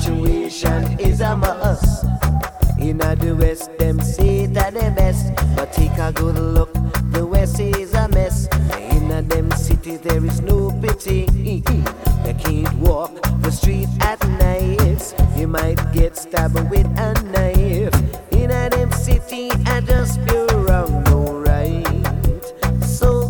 Repatriation is a must. In the West, them say that the best, but take a good look, the West is a mess. In them cities there is no pity. You can't walk the street at night, you might get stabbed with a knife. In them city, I just feel wrong, no right. So,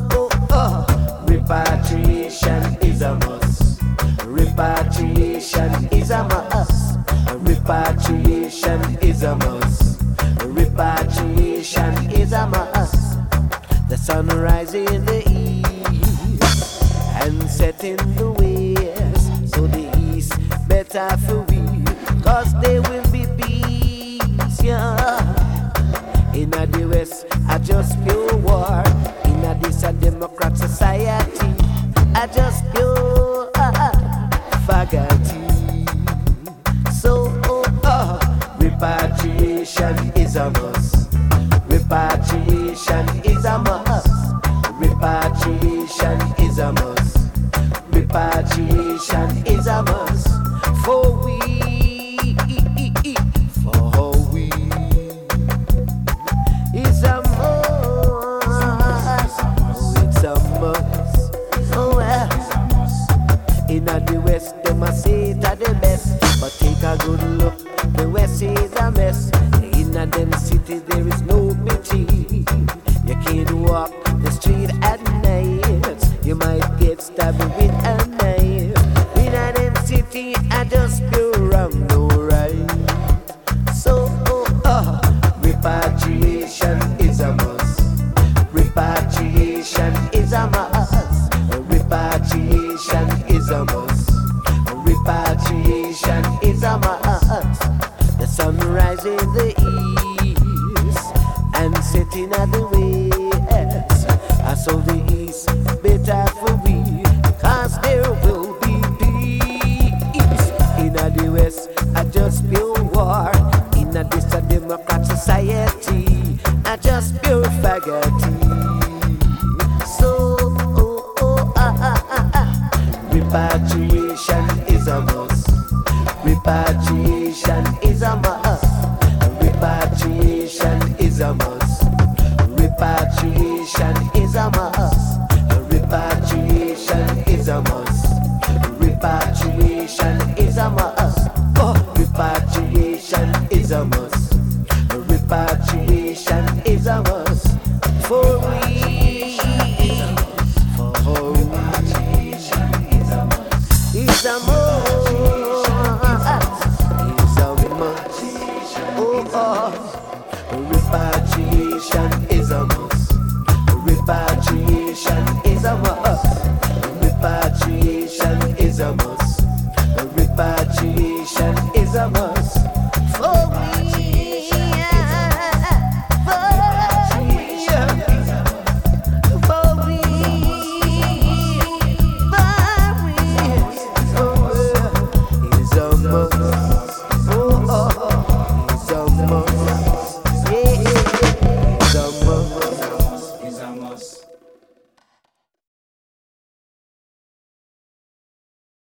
repatriation is a must. Repatriation is a must. Repatriation is a must. Repatriation is a must. The sun rising in the east and setting the west. So the east better for we, cause there will be peace, yeah. In the west, I just pure war. In this a democrat society, I just pure faggoty. So, repatriation is a must. Repatriation is a must. Repatriation is a must. Repatriation is a must. For we is a must. Oh, it's a must. Oh, well. In the West, they must say that the best, but take a good look, the West is a mess. In them cities there is no pity. You can't walk the street at night, you might get stabbed with a knife. In them city, I just feel wrong, no right. So, repatriation is a must. Repatriation is a must. Repatriation is a must. Repatriation is a must. The sun rises in the east and setting at the west. I saw the east better for we, cause there will be peace. In the west, I just feel war. In this a democrat society, I just feel faggoty. So, repatriation is a must. Repatriation is a must. Repatriation is a must. Repatriation is a must. Repatriation is a must. Repatriation is a must. Repatriation is a must. Repatriation is a must. For we, for repatriation is a must. It's a must. It's a must. Oh, repatriation